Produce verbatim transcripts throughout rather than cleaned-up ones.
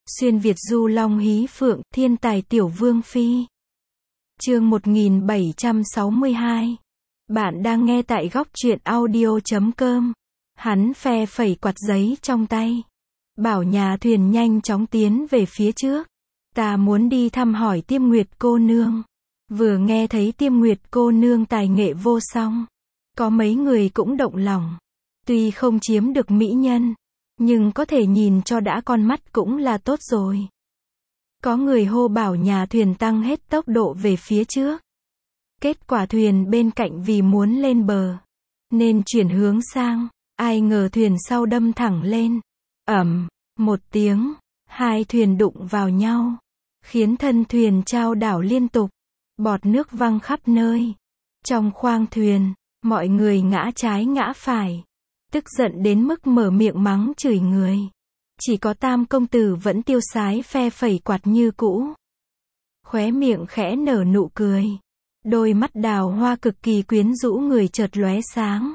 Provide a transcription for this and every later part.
Xuyên Việt du long hí phượng, thiên tài tiểu vương phi. Chương một nghìn bảy trăm sáu mươi hai. Bạn đang nghe tại góc truyện audio chấm com. Hắn phe phẩy quạt giấy trong tay, bảo nhà thuyền nhanh chóng tiến về phía trước. Ta muốn đi thăm hỏi Tiêm Nguyệt cô nương. Vừa nghe thấy Tiêm Nguyệt cô nương tài nghệ vô song, có mấy người cũng động lòng. Tuy không chiếm được mỹ nhân, nhưng có thể nhìn cho đã con mắt cũng là tốt rồi. Có người hô bảo nhà thuyền tăng hết tốc độ về phía trước. Kết quả thuyền bên cạnh vì muốn lên bờ, nên chuyển hướng sang. Ai ngờ thuyền sau đâm thẳng lên. Ầm, một tiếng, hai thuyền đụng vào nhau, khiến thân thuyền chao đảo liên tục, bọt nước văng khắp nơi. Trong khoang thuyền, mọi người ngã trái ngã phải, tức giận đến mức mở miệng mắng chửi người. Chỉ có Tam công tử vẫn tiêu sái phe phẩy quạt như cũ, khóe miệng khẽ nở nụ cười, đôi mắt đào hoa cực kỳ quyến rũ người chợt lóe sáng.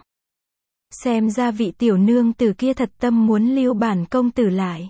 Xem ra vị tiểu nương tử kia thật tâm muốn lưu bản công tử lại.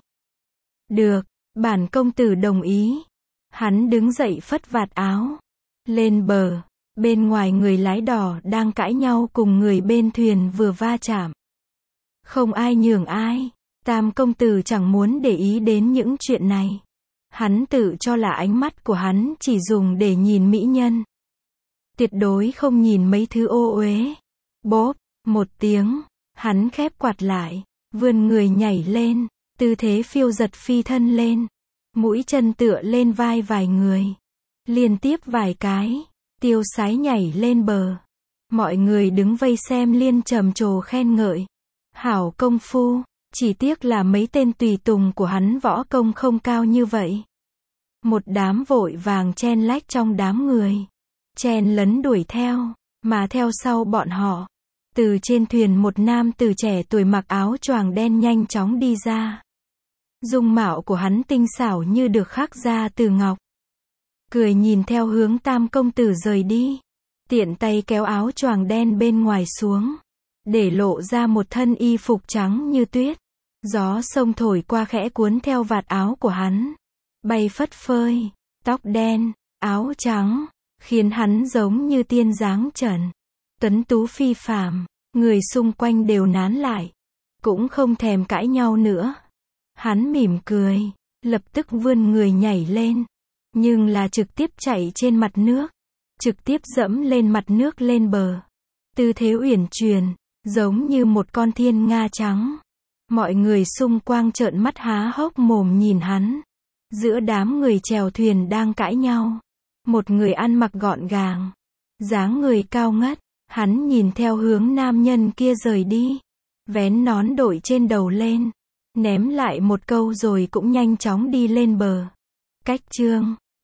Được, bản công tử đồng ý. Hắn đứng dậy phất vạt áo, lên bờ. Bên ngoài người lái đò đang cãi nhau cùng người bên thuyền vừa va chạm. Không ai nhường ai. Tam công tử chẳng muốn để ý đến những chuyện này. Hắn tự cho là ánh mắt của hắn chỉ dùng để nhìn mỹ nhân, tuyệt đối không nhìn mấy thứ ô uế. Bốp, một tiếng, hắn khép quạt lại, vươn người nhảy lên, tư thế phiêu giật phi thân lên, mũi chân tựa lên vai vài người, liên tiếp vài cái, tiêu sái nhảy lên bờ. Mọi người đứng vây xem liên trầm trồ khen ngợi. Hảo công phu, chỉ tiếc là mấy tên tùy tùng của hắn võ công không cao như vậy. Một đám vội vàng chen lách trong đám người, chen lấn đuổi theo, mà theo sau bọn họ, từ trên thuyền một nam tử trẻ tuổi mặc áo choàng đen nhanh chóng đi ra. Dung mạo của hắn tinh xảo như được khắc ra từ ngọc. Cười nhìn theo hướng Tam công tử rời đi, tiện tay kéo áo choàng đen bên ngoài xuống, để lộ ra một thân y phục trắng như tuyết. Gió sông thổi qua khẽ cuốn theo vạt áo của hắn, bay phất phới. Tóc đen, áo trắng, khiến hắn giống như tiên dáng trần, tuấn tú phi phàm. Người xung quanh đều nán lại, cũng không thèm cãi nhau nữa. Hắn mỉm cười, lập tức vươn người nhảy lên, nhưng là trực tiếp chạy trên mặt nước, trực tiếp dẫm lên mặt nước lên bờ. Tư thế uyển chuyển, giống như một con thiên nga trắng. Mọi người xung quanh trợn mắt há hốc mồm nhìn hắn. Giữa đám người chèo thuyền đang cãi nhau, một người ăn mặc gọn gàng, dáng người cao ngất. Hắn nhìn theo hướng nam nhân kia rời đi, vén nón đội trên đầu lên, ném lại một câu rồi cũng nhanh chóng đi lên bờ. Cách chương